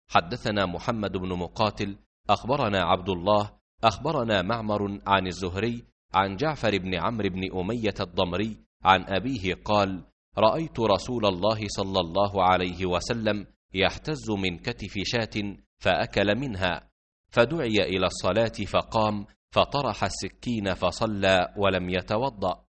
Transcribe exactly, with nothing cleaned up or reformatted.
حدثنا محمد بن مقاتل أخبرنا عبد الله أخبرنا معمر عن الزهري عن جعفر بن عمرو بن أمية الضمري عن أبيه قال: رأيت رسول الله صلى الله عليه وسلم يحتز من كتف شاة فأكل منها، فدعي إلى الصلاة فقام فطرح السكين فصلى ولم يتوضأ.